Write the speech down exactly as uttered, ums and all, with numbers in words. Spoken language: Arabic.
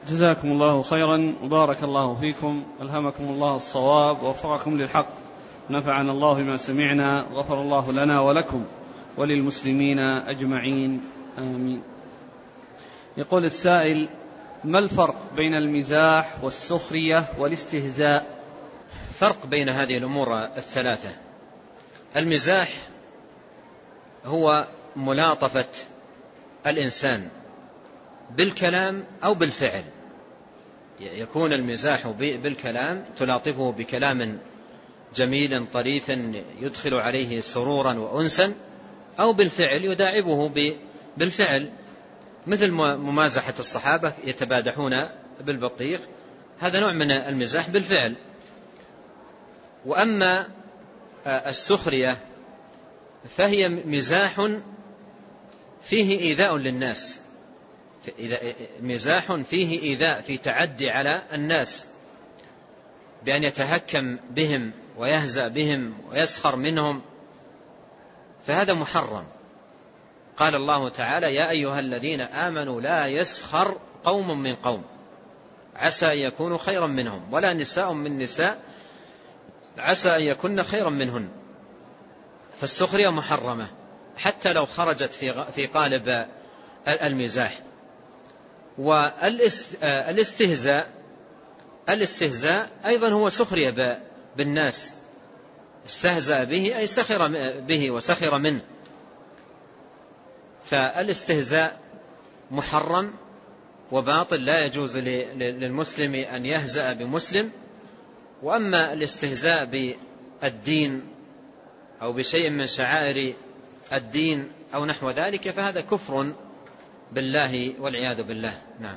جزاكم الله خيرا وبارك الله فيكم، ألهمكم الله الصواب ووفقكم للحق، نفعنا الله بما سمعنا، غفر الله لنا ولكم وللمسلمين أجمعين، آمين. يقول السائل: ما الفرق بين المزاح والسخرية والاستهزاء؟ فرق بين هذه الأمور الثلاثة. المزاح هو ملاطفة الإنسان بالكلام أو بالفعل، يكون المزاح بالكلام، تلاطفه بكلام جميل طريف يدخل عليه سرورا وأنسا، أو بالفعل يداعبه بالفعل، مثل ممازحة الصحابة يتبادحون بالبطيخ، هذا نوع من المزاح بالفعل. وأما السخرية فهي مزاح فيه إيذاء للناس، مزاح فيه إيذاء، في تعدي على الناس بأن يتهكم بهم ويهزأ بهم ويسخر منهم، فهذا محرم. قال الله تعالى: يا أيها الذين آمنوا لا يسخر قوم من قوم عسى أن يكونوا خيرا منهم، ولا نساء من نساء عسى أن يكون خيرا منهن. فالسخرية محرمة حتى لو خرجت في قالب المزاح. والاستهزاء الاستهزاء أيضا هو سخرية بالناس، استهزأ به أي سخر به وسخر منه، فالاستهزاء محرم وباطل، لا يجوز للمسلم أن يهزأ بمسلم. وأما الاستهزاء بالدين أو بشيء من شعائر الدين أو نحو ذلك فهذا كفر بالله والعياذ بالله. نعم.